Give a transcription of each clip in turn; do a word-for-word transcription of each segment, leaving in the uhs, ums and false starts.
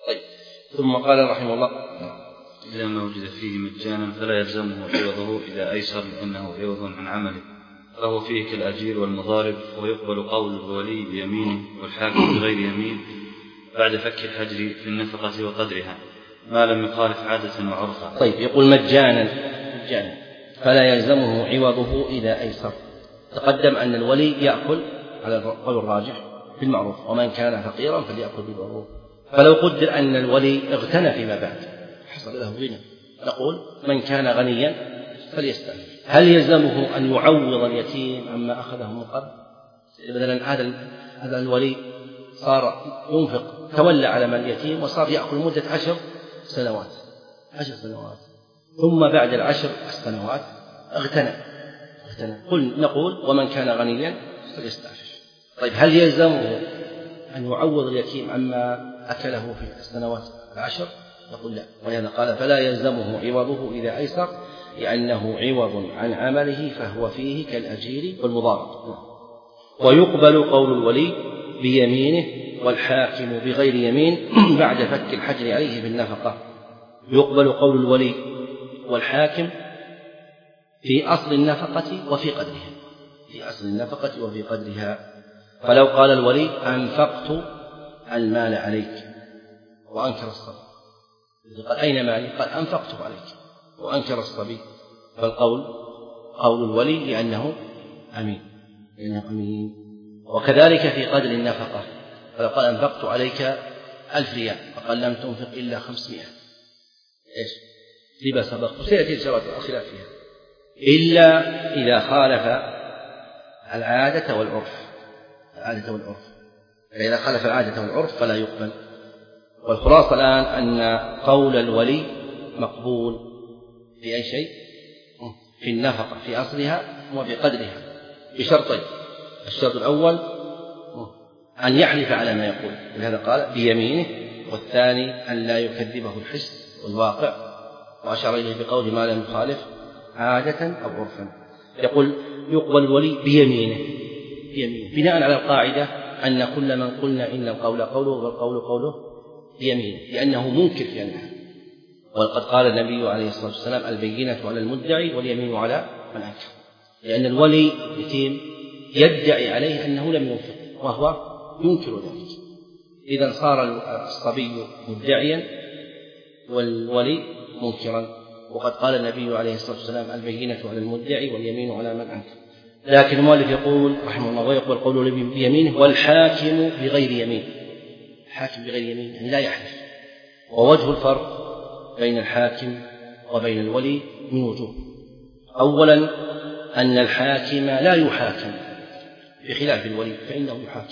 طيب. ثم قال رحمه الله: إذا ما وجد فيه مجانا فلا يلزمه عوضه إذا أيسر لأنه عوض عن عمله، فهو فيه كالأجير والمضارب، ويقبل قول الولي بيمينه والحاكم بغير يمين بعد فك الحجر في النفقة وقدرها ما لم يخالف عادة وعرفا. طيب. يقول مجانا مجانا فلا يلزمه عوضه إذا أيسر. تقدم أن الولي يأكل على القول الراجح بالمعروف، ومن كان فقيرا فليأكل بالمعروف. فلو قدر أن الولي اغتنى فيما بعد حصل له غنى، نقول من كان غنيا فليستعفف. هل يلزمه أن يعوض اليتيم عما أخذه من قبل؟ مثلا هذا هذا الولي صار ينفق، تولى على مال اليتيم وصار يأكل مدة عشر سنوات عشر سنوات ثم بعد العشر سنوات اغتنى اغتنى قل نقول ومن كان غنيا فليستعفف. طيب هل يلزمه أن يعوض اليتيم عما أكله في السنوات العشر؟ نقول لا، ولهذا قال فلا يلزمه عوضه إذا أيسر لأنه عوض عن عمله فهو فيه كالأجير والمضارب. ويقبل قول الولي بيمينه والحاكم بغير يمين بعد فك الحجر عليه بالنفقة. يقبل قول الولي والحاكم في أصل النفقة وفي قدرها في أصل النفقة وفي قدرها. فلو قال الولي أنفقت المال عليك وأنكر الصبي، قال أين مالي؟ قال أنفقته عليك وأنكر الصبي، فالقول قول الولي لأنه أمين لأنه أمين. وكذلك في قدر النفقة، فلو قال أنفقت عليك ألف ريال فقال لم تنفق إلا خمسمائة، إيش؟ ربا سبق، وسيأتي الشرط الخلاف فيها إلا إذا خالف العادة والعرف العادة والعرف فإذا خالف العادة والعرف فلا يقبل. والخلاصة الآن أن قول الولي مقبول في أي شيء، في النفقة في أصلها وبقدرها بشرطين: الشرط الأول أن يحلف على ما يقول، ولهذا قال بيمينه، والثاني أن لا يكذبه الحس والواقع، وأشار إليه بقول ما لم يخالف عادة أو عرفا. يقول يقبل الولي بيمينه بيمينه بناء على القاعدة أن كل من قلنا إن القول قوله والقول قوله بيمينه، لأنه منكر في أنها. وقد قال النبي عليه الصلاة والسلام البينة على المدعي واليمين على من أنكر، لأن الولي يتيم يدعي عليه أنه لم ينفق وهو ينكر ذلك، إذا صار الصبي مدعيا والولي منكرا. وقد قال النبي عليه الصلاة والسلام البينة على المدعي واليمين على من أنكر. لكن المؤلف يقول رحمه الله ويقبل قوله بيمينه والحاكم بغير يمين. الحاكم بغير يمين يعني لا يحلف. ووجه الفرق بين الحاكم وبين الولي من وجوه: أولا أن الحاكم لا يحاكم بخلاف الولي فإنه يحاكم.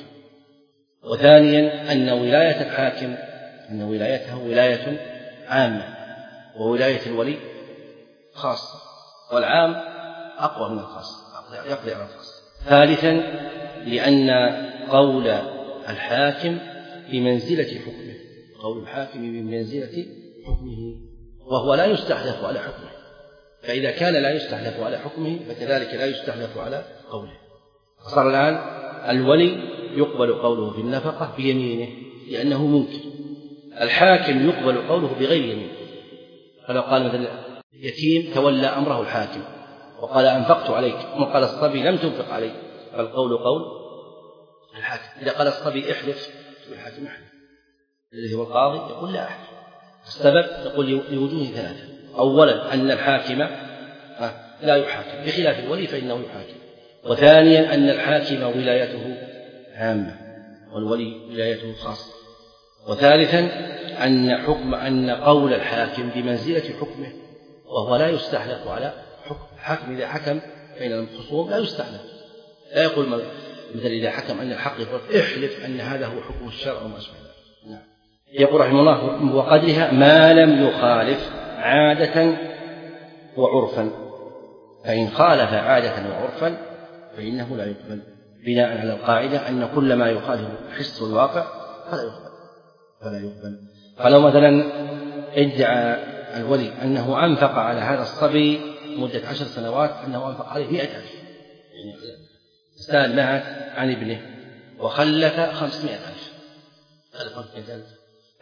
وثانيا أن ولاية الحاكم أن ولايته ولاية عامة، وولاية الولي خاصة، والعام أقوى من الخاص يقضي على الخاص. ثالثا لأن قول الحاكم بمنزلة حكمه قول الحاكم بمنزلة حكمه وهو لا يستحلف على حكمه، فإذا كان لا يستحلف على حكمه فكذلك لا يستحلف على قوله. صار الآن الولي يقبل قوله في النفقة بيمينه لأنه منكر، الحاكم يقبل قوله بغير يمين. فلو قال مثلا يتيم تولى أمره الحاكم وقال أنفقت عليك، وقال الصبي لم تنفق علي، فالقول قول الحاكم. إذا قال الصبي احلف الحاكم احلف، الذي هو القاضي يقول لا أحلف. السبب يقول لوجوه ثلاثة: أولا أن الحاكم لا يحاكم بخلاف الولي فإنه يحاكم، وثانيا أن الحاكم ولايته عامة والولي ولايته خاصة، وثالثا أن حكم أن قول الحاكم بمنزلة حكمه وهو لا يستحلف على حكم. الحاكم إذا حكم بين الخصوم لا يستحلف، لا يقول مثل إذا حكم أن الحق يقول احلف أن هذا هو حكم الشرع وما أشبه ذلك. نعم. يقول رحمه الله وقدرها ما لم يخالف عادة وعرفا، فإن خالف عادة وعرفا فإنه لا يقبل، بناء على القاعدة أن كل ما يخالف الحس والواقع فلا يقبل فلا يقبل. فلو مثلا ادعى الولي أنه أنفق على هذا الصبي مدة عشر سنوات أنه أنفق عليه مئة ألف، يعني استال مات عن ابنه وخلف خمسمائة ألف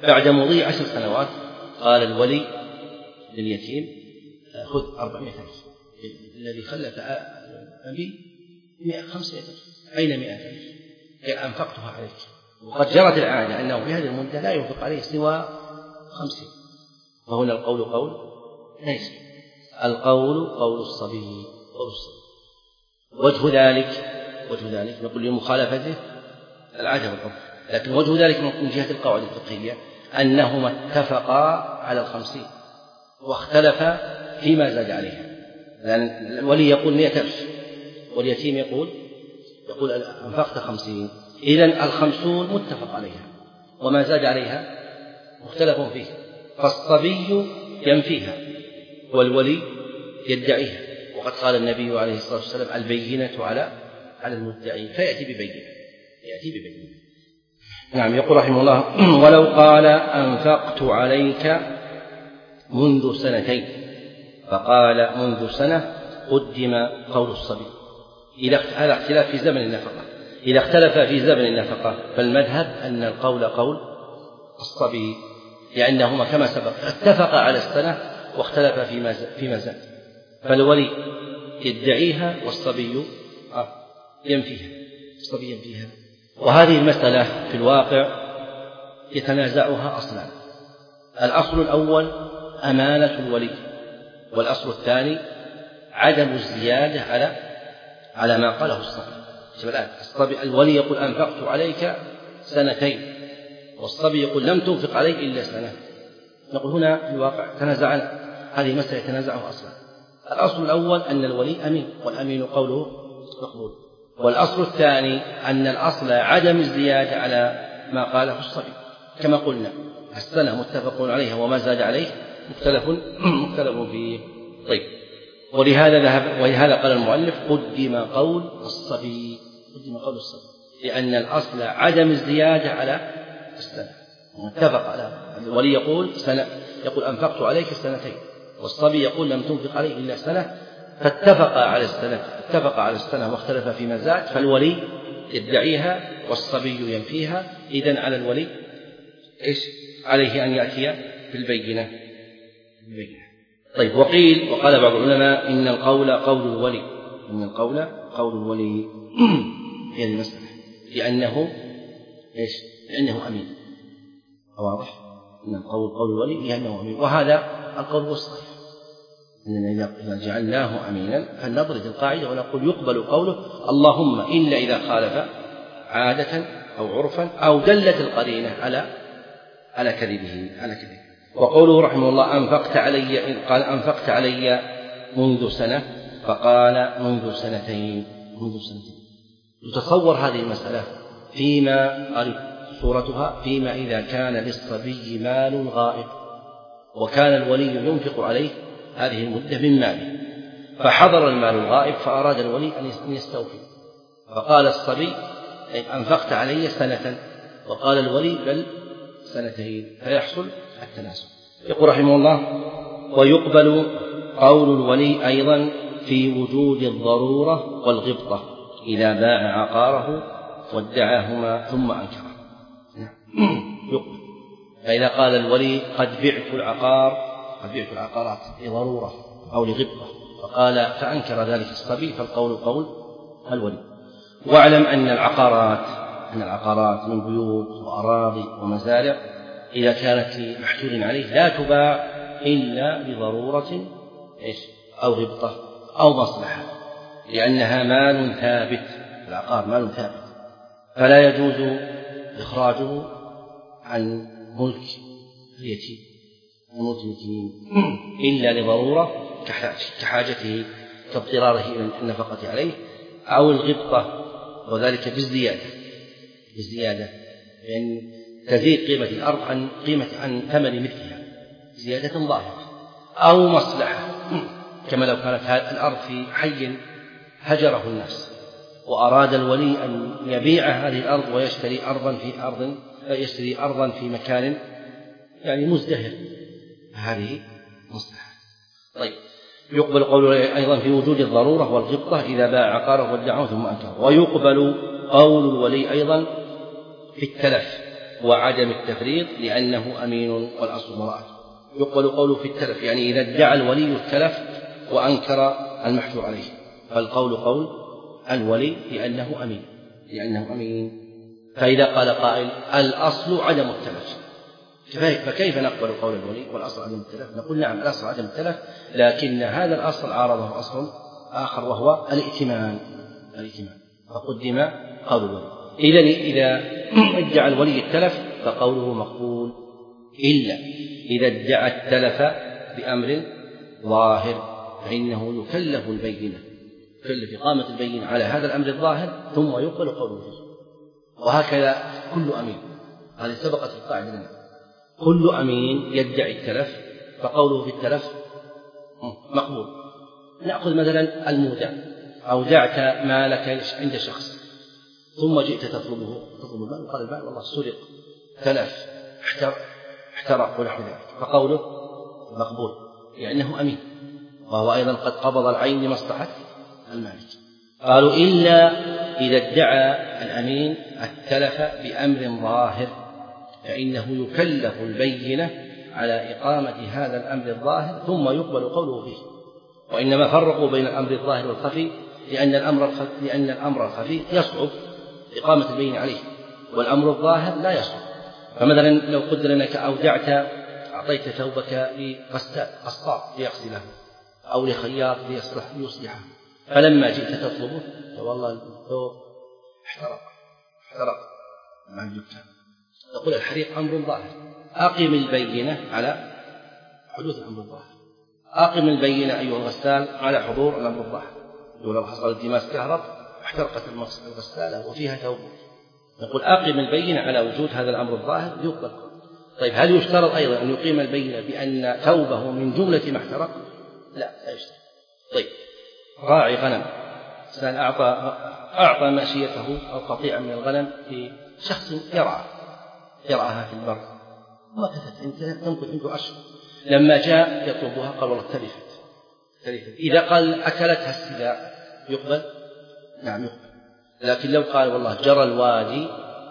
بعد مضي عشر سنوات قال الولي لليتيم خذ أربعمائة ألف، الذي خلف أبي خمسمائة ألف، أين مائة ألف؟ أنفقتها عليك. وقد جرت العادة أنه في هذه المدة لا ينفق عليه سوى خمسين، فهنا القول قول ليس القول قول الصبي قول الصبي. وجه ذلك وجه ذلك نقول لمخالفته العادة والعرف، لكن وجه ذلك من جهة القواعد الفقهية أنهما اتفقا على الخمسين واختلفا فيما زاد عليها، لأن الولي يقول مئة ألف واليتيم يقول يقول أنفقت خمسين، إذن الخمسون متفق عليها وما زاد عليها مختلف فيه، فالصبي ينفيها والولي يدعيها. وقد قال النبي عليه الصلاة والسلام البينة على على المدعي، فيأتي ببينة يأتي ببينة. نعم. يقول رحمه الله ولو قال أنفقت عليك منذ سنتين فقال منذ سنة قدم قول الصبي. إذا هذا اختلاف في زمن النفقة، إذا اختلف في زمن النفقة فالمذهب أن القول قول الصبي، لأنهما كما سبق اتفقا على السنة واختلف فيما زاد، فالولي يدعيها والصبي ينفيها الصبي ينفيها. وهذه المسألة في الواقع يتنازعها أصلان: الأصل الأول أمانة الولي، والأصل الثاني عدم الزيادة على على ما قاله الصبي. الصبي الولي يقول أنفقت عليك سنتين والصبي يقول لم تنفق علي إلا سنة. نقول هنا في الواقع تنازعنا، هذه مسألة يتنازعها أصلا. الأصل الأول أن الولي أمين والأمين قوله مقبول، والأصل الثاني أن الأصل عدم الزيادة على ما قاله الصبي، كما قلنا السنة متفق عليها وما زاد عليه مختلف مختلف فيه. طيب، ولهذا ذهب ولهذا قال المؤلف قدم قول الصبي قدم قول الصبي لأن الأصل عدم الزيادة على السنة، متفق على الولي يقول سنة يقول أنفقت عليك سنتين والصبي يقول لم تنفق عليه إلا سنة، فاتفق على السنة اتفق على السنة واختلف فيما زاد، فالولي يدعيها والصبي ينفيها. إذن على الولي إيش عليه؟ أن يأتي بالبينة. بالبينة. طيب، وقيل وقال بعض العلماء إن القول قول الولي إن القول قول الولي في المسألة لأنه إيش؟ لأنه أمين. واضح؟ إن القول قول الولي لأنه أمين، وهذا القول هو الصحيح. إننا إذا جعلناه أمينا فلنضرب القاعدة ونقول يقبل قوله اللهم إلا إذا خالف عادة أو عرفا أو دلت القرينة على على كذبه على كذبه. وقوله رحمه الله أنفقت علي قال أنفقت علي منذ سنة فقال منذ سنتين منذ سنتين. يتصور هذه المسألة فيما قريب صورتها فيما إذا كان للصبي مال غائب وكان الولي ينفق عليه هذه المدة من ماله، فحضر المال الغائب فأراد الولي أن يستوفي، فقال الصبي أنفقت علي سنة، وقال الولي بل سنتين، فيحصل التناسب. يقول رحمه الله ويقبل قول الولي أيضا في وجود الضرورة والغبطة إذا باع عقاره وادعاهما ثم أنكره. يقبل. فإذا قال الولي قد بعت العقار قد بعت العقارات لضرورة أو لغبطة فقال فأنكر ذلك الصبي فالقول قول الولي. واعلم أن العقارات أن العقارات من بيوت وأراضي ومزارع إذا كانت لمحجور عليه لا تباع إلا لضرورة أو غبطة أو مصلحة، لأنها مال ثابت. العقار مال ثابت فلا يجوز إخراجه عن ملك اليتيم ملك اليتيم إلا لضرورة كحاجته كاضطراره إلى النفقة عليه أو الغبطة، وذلك بالزيادة بالزيادة لأن تزيد قيمة الأرض عن قيمة عن ثمن مثلها زيادة ظاهرة، أو مصلحة كما لو كانت الأرض في حي هجره الناس وأراد الولي أن يبيع هذه الأرض ويشتري أرضا في أرض يشتري أرضا في مكان يعني مزدهر، هذه مصلحة. طيب، يقبل قوله أيضا في وجود الضرورة والغبطة إذا باع عقاره وادعاه ثم أنكره. ويقبل قول الولي أيضا في التلف وعدم التفريط لأنه أمين والأصل براءته. يقبل قوله في التلف، يعني إذا ادعى الولي التلف وأنكر المحجور عليه، فالقول قول الولي لأنه أمين لأنه أمين. فإذا قال قائل الأصل عدم التلف، فكيف نقبل قول الولي والأصل عدم التلف؟ نقول نعم الأصل عدم التلف، لكن هذا الأصل عارضه أصل آخر وهو الائتمان الائتمان فقدم قول الولي. إذن إذا ادعى الولي التلف فقوله مقبول، إلا إذا ادعى التلف بأمر ظاهر فإنه يكلف البينة يكلف إقامة البينة على هذا الأمر الظاهر ثم يقبل قوله فيه. وهكذا كل أمين، هذه سبقت القاعدة لنا، كل أمين يدعي التلف فقوله في التلف مقبول. نأخذ مثلا المودع، أودعت مالك عند شخص ثم جئت تطلبه تطلب المال وقال المال والله سرق تلف احترق ونحو ذلك، فقوله مقبول لأنه أمين وهو أيضا قد قبض العين لمصلحة المالك. قالوا إلا إذا ادعى الأمين التلف بأمر ظاهر فإنه يكلف البينة على إقامة هذا الأمر الظاهر ثم يقبل قوله فيه. وإنما فرقوا بين الأمر الظاهر والخفي لأن الأمر الخفي, لأن الأمر الخفي يصعب إقامة البينة عليه والأمر الظاهر لا يصعب. فمثلا لو قدر أنك أودعت أعطيت ثوبك لقصاب ليغسله أو لخياط ليصلحه، فلما جئت تطلبه والله الثوب احترق احترق مع الدكان، تقول الحريق أمر ظاهر، أقم البينة على حدوث الأمر الظاهر، أقم البينة أيها الغسال على حضور الأمر الظاهر. لو حصل التماس كهرب احترقت الغسالة وفيها ثوب، نقول أقم البينة على وجود هذا الأمر الظاهر يقبل. طيب هل يشترط أيضا أن يقيم البينة بأن ثوبه من جملة ما احترق؟ لا لا يشترط. طيب راعي غنم إنسان أعطى أعطى ماشيته أو قطيعا من الغنم لشخص يرعى يرعاها في البر ومكثت تمكث عنده أشهر، لما جاء يطلبها قال والله تلفت تلفت. إذا قال أكلتها السباع يقبل؟ نعم يقبل. لكن لو قال والله جرى الوادي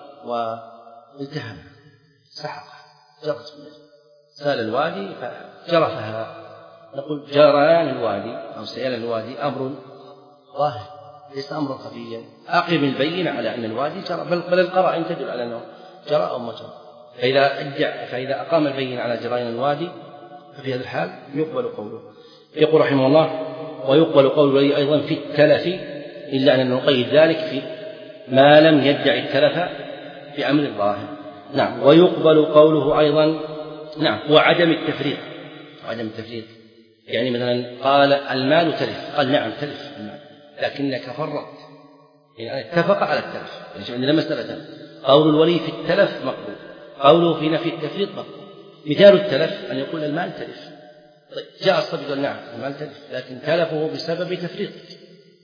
والتهم سحقها جرت سال الوادي فجرفها، نقول جريان الوادي أو سيال الوادي أمر ظاهر ليس أمر خفيا، أقم البينة على أن الوادي جرى، بل القرائن تدل على أنه جرى أو ما جرى. فإذا أدع فإذا أقام البينة على جريان الوادي ففي هذا الحال يقبل قوله. يقول رحمه الله ويقبل قوله أيضا في التلف إلا أن نقيد ذلك في ما لم يدع التلف بأمر ظاهر. نعم. ويقبل قوله أيضا نعم وعدم التفريط وعدم التفريط يعني مثلا قال المال تلف، قال نعم تلف المال لكنك فرطت، يعني اتفق على التلف، يعني عندنا مسألة قول الولي في التلف مقبول، قوله في نفي التفريط مقبول. مثال التلف أن يقول المال تلف، طيب جاء الصبي قال نعم المال تلف لكن تلفه بسبب تفريطك،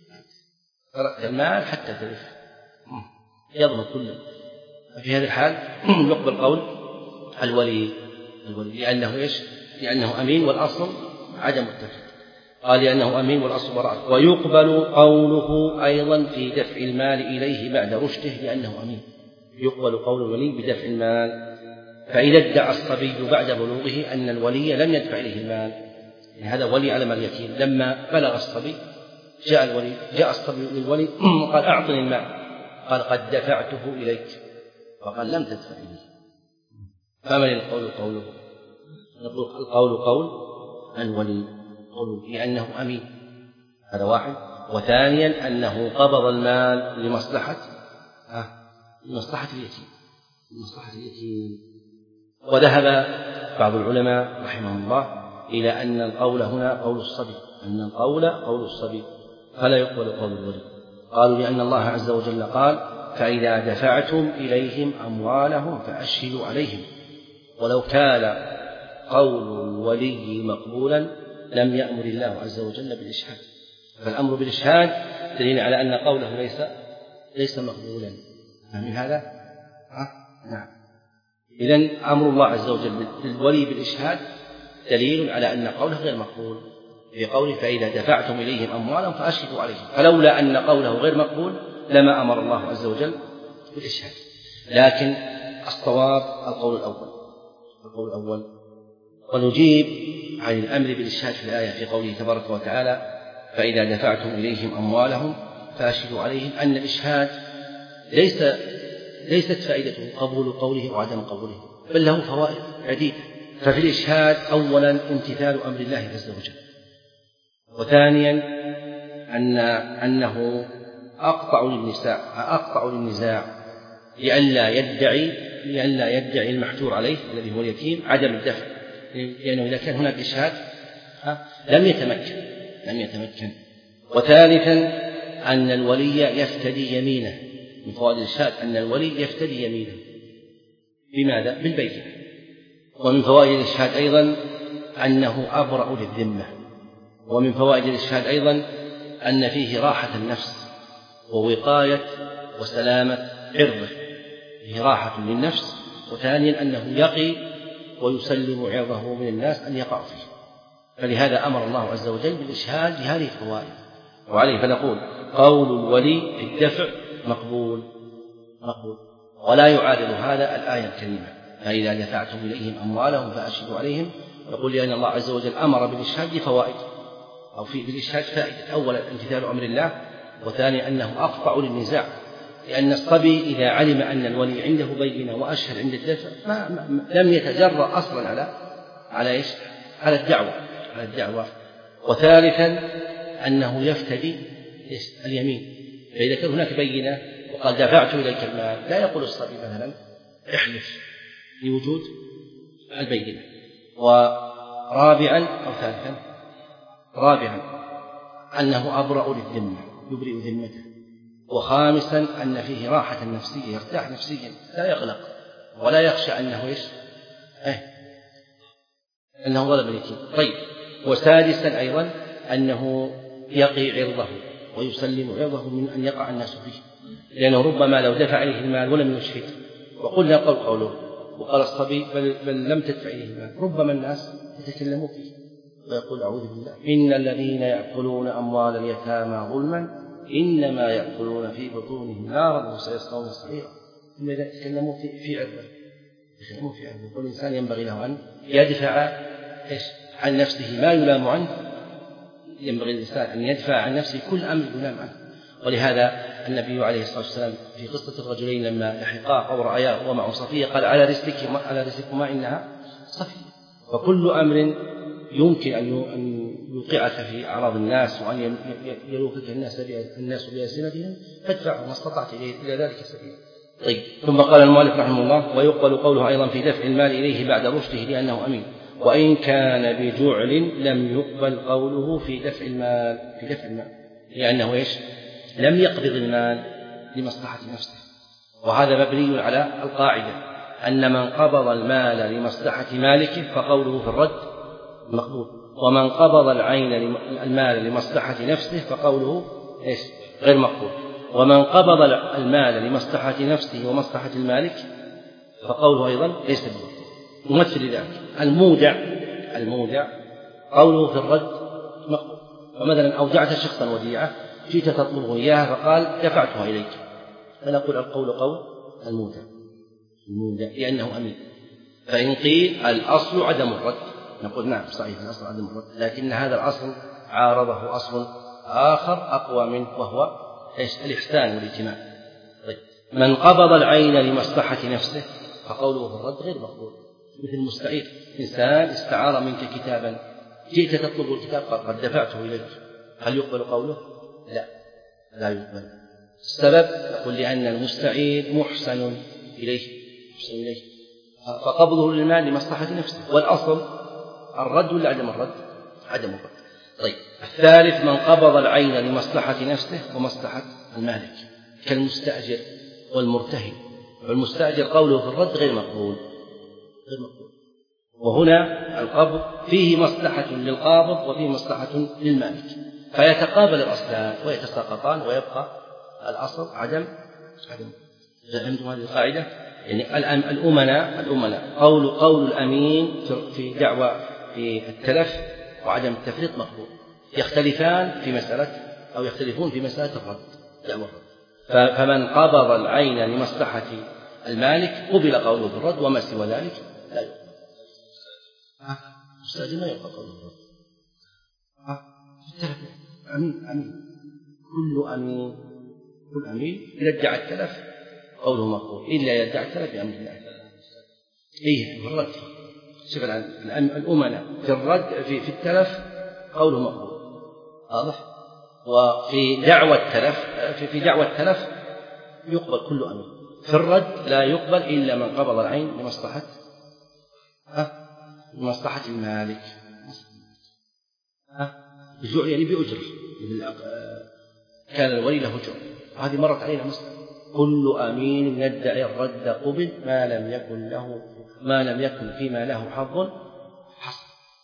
تركت المال حتى تلف يضمن كله. ففي هذه الحال يقبل قول الولي الولي لأنه إيش؟ لأنه أمين والأصل عدم التفريط. قال لأنه أمين والأصل براءة. ويقبل قوله أيضا في دفع المال إليه بعد رشده لأنه أمين، يقبل قول الولي بدفع المال. فإذا ادعى الصبي بعد بلوغه أن الولي لم يدفع إليه المال، يعني هذا ولي على مال اليتيم، لما بلغ الصبي جاء الولي جاء الصبي للولي وقال أعطني المال، قال قد دفعته إليك، فقال لم تدفع إليه، فمن القول قوله؟ نقول القول قول الولي قول لأنه أمين، هذا واحد. وثانيا أنه قبض المال لمصلحة آه لمصلحة اليتيم لمصلحة اليتيم. وذهب بعض العلماء رحمهم الله إلى أن القول هنا قول الصبي، أن القول قول الصبي فلا يقبل قول الولي. قالوا لأن الله عز وجل قال فإذا دفعتم إليهم أموالهم فأشهدوا عليهم، ولو كان قول الولي مقبولا لم يأمر الله عز وجل بالإشهاد، فالأمر بالإشهاد دليل على أن قوله ليس ليس مقبولا. فمن هذا ها؟ نعم. إذن أمر الله عز وجل للولي بالإشهاد دليل على أن قوله غير مقبول، في قوله فإذا دفعتم إليهم أموالهم فأشهدوا عليهم، فلولا أن قوله غير مقبول لما أمر الله عز وجل بالإشهاد. لكن الصواب القول الأول القول الأول ونجيب عن الأمر بالإشهاد في الآية في قوله تبارك وتعالى فإذا دفعتم إليهم أموالهم فأشهدوا عليهم أن الإشهاد ليس ليست فائدته قبول قوله وعدم قبوله، بل له فوائد عديدة. ففي الإشهاد أولا امتثال أمر الله عز وجل، وثانيا أن أنه أقطع للنزاع أقطع للنزاع لئلا يدعي لئلا يدعي المحجور عليه الذي هو اليتيم عدم الدفع، لأنه إذا كان هناك إشهاد لم يتمكن لم يتمكن وثالثا أن الولي يفتدي يمينه. من فوائد الإشهاد أن الولي يفتدي يمينه بماذا؟ بالبينة. ومن فوائد الإشهاد أيضا أنه أبرأ للذمة. ومن فوائد الإشهاد أيضا أن فيه راحة النفس ووقاية وسلامة عرضه، فيه راحة للنفس، وثانيا أنه يقي ويسلم عرضه من الناس أن يقع فيه. فلهذا أمر الله عز وجل بالإشهاد لهذه الفوائد. وعليه فنقول قول الولي في الدفع مقبول مقبول ولا يعارض هذا الآية الكريمة فإذا دفعتم إليهم أموالهم فأشهدوا عليهم. يقول لأن الله عز وجل أمر بالإشهاد لفوائد، أو في بالإشهاد فائدة: أولا امتثال أمر الله، وثانيا أنه أقطع للنزاع، لأن الصبي إذا علم أن الولي عنده بينة وأشهد عند الدفع ما ما لم يتجرأ أصلا على على إيش؟ على الدعوة على الدعوة وثالثا أنه يفتدي اليمين. فإذا كان هناك بينة وقال دفعت إليك المال، لا يقول الصبي مثلا احلف لوجود البينة. ورابعا أو ثالثا رابعا أنه أبرأ للذمة يبرئ ذمته. وخامسا أن فيه راحة نفسية، يرتاح نفسيا لا يقلق ولا يخشى أنه إيش؟ إيه؟ أنه ظلم اليتيم. طيب. وسادسا أيضا أنه يقي عرضه ويسلم عرضه من أن يقع الناس فيه، لأنه ربما لو دفع إليه المال ولم يشهد وقلنا قول قوله وقال الصبي بل, بل لم تدفع إليه المال، ربما الناس يتكلموا فيه ويقول أعوذ بالله إن الذين يأكلون أموال اليتامى ظلما إنما يأكلون في بطونهم نارا وسيصلون سعيرا. ثم إذا تكلموا في في عرضه يتكلموا في عرضه، كل إنسان ينبغي له أن يدفع إيش عن نفسه ما يلام عنه. ينبغي الإنسان أن يدفع عن نفسه كل أمر يلام عنه. ولهذا النبي عليه الصلاة والسلام في قصة الرجلين لما لحقاه أو رأياه ومعه صفية قال على رزقكما على رزقكما إنها صفية. فكل أمر يمكن أن يوقعك في أعراض الناس وأن يلوكك الناس الناس بألسنتهم فادفعه ما استطعت إلى ذلك سبيلا. طيب. ثم قال المؤلف رحمه الله ويقبل قوله أيضا في دفع المال إليه بعد رشده لأنه أمين، وإن كان بجعل لم يقبل قوله في دفع المال في دفع المال لأنه إيش؟ لم يقبض المال لمصلحة نفسه. وهذا مبني على القاعدة أن من قبض المال لمصلحة مالكه فقوله في الرد مقبول، ومن قبض العين المال لمصلحة نفسه فقوله إيش؟ غير مقبول. ومن قبض المال لمصلحة نفسه ومصلحة المالك فقوله أيضا ليس بمقبول. ممثل لذلك المودع المودع قوله في الرد مقبول. فمثلا أودعت شخصا وديعة جئت تطلبه إياها فقال دفعتها إليك، فنقول القول قول المودع المودع لأنه أمين. فإن قيل الأصل عدم الرد نقول نعم صحيح الأصل عدم الرد، لكن هذا الأصل عارضه أصل آخر أقوى منه وهو إيش؟ الإحسان والائتمان. طيب. من قبض العين لمصلحة نفسه فقوله في الرد غير مقبول. مثل المستعير، إنسان استعار منك كتابا جئت تطلب الكتاب قد دفعته إليك، هل يقبل قوله؟ لا لا يقبل. السبب يقول لأن المستعير محسن إليه محسن إليه فقبضه للمال لمصلحة نفسه. والأصل الرد ولا عدم الرد؟ عدم الرد. طيب. الثالث من قبض العين لمصلحة نفسه ومصلحة المالك كالمستأجر والمرتهن. والمستأجر قوله في الرد غير مقبول غير مقبول. وهنا القبض فيه مصلحة للقابض وفيه مصلحة للمالك، فيتقابل الأصلان ويتساقطان ويبقى الأصل عدم عدم. فهمتم هذه القاعدة؟ يعني الأمناء الأمناء قول قول الأمين في دعوى في التلف وعدم التفريط مقبول، يختلفان في مسألة أو يختلفون في مسألة الرد دعوى الرد. فمن قبض العين لمصلحة المالك قبل قوله في الرد، وما سوى ذلك لا يقبل. أستاذ ما يقبل قوله في الرد. أمين أمين كل أمين كل أمين إذا ادعى التلف قوله مقبول، إلا يدعى التلف بأمر الله. إيه في الرد شوف الأمناء في الرد في, في التلف قوله مقبول واضح. وفي دعوى التلف في, في دعوى التلف يقبل كل أمين، في الرد لا يقبل إلا من قبض العين لمصلحة ها لمصلحة المالك. ها الجوع يعني بأجرة، كان الولي له جوع، وهذه مرت علينا مسألة. كل أمين يدعي الرد قبل ما لم يكن له ما لم يكن فيما له حظ حصل.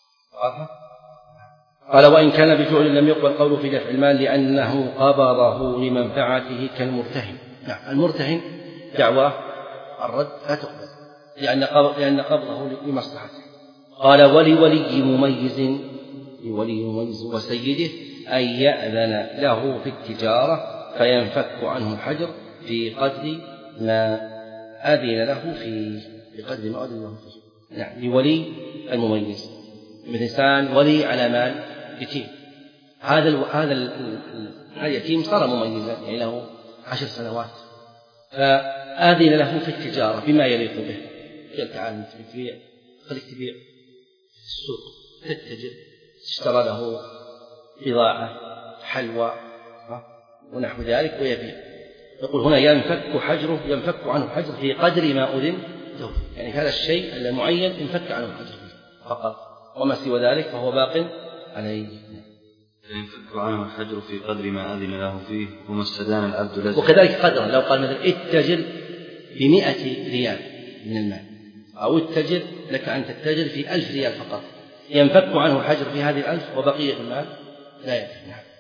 قال وإن كان بفعل لم يقبل قوله في دفع المال لأنه قبضه لمنفعته كالمرتهن. نعم المرتهن دعواه الرد لا تقبل لأن قبض لأن قبضه لمصلحته. قال ولولي مميز لولي مميز وسيده أن يأذن له في التجارة فينفك عنه الحجر في قدر ما أذن له فيه بقدر ما أذن له فيه. نعم لولي المميز مثل إنسان ولي على مال يتيم، هذا ال هذا اليتيم صار مميزا يعني له عشر سنوات، فآذن له في التجارة بما يليق به، قال تعال تبيع خليك تبيع في السوق تتجر، اشترى له بضاعة حلوى ونحو ذلك ويبيع. يقول هنا ينفك حجره ينفك عنه الحجر في قدر ما أذن له، يعني هذا الشيء المعين ينفك عنه الحجر فقط، وما سوى ذلك فهو باق عليه. ينفك عنه الحجر في قدر ما أذن له فيه وما استدان العبد لزم. وكذلك قدرا لو قال مثلا اتجر بمئة ريال من المال، أو اتجر لك أن تتجر في ألف ريال فقط، ينفك عنه الحجر في هذه الألف وبقية المال لا ينفك.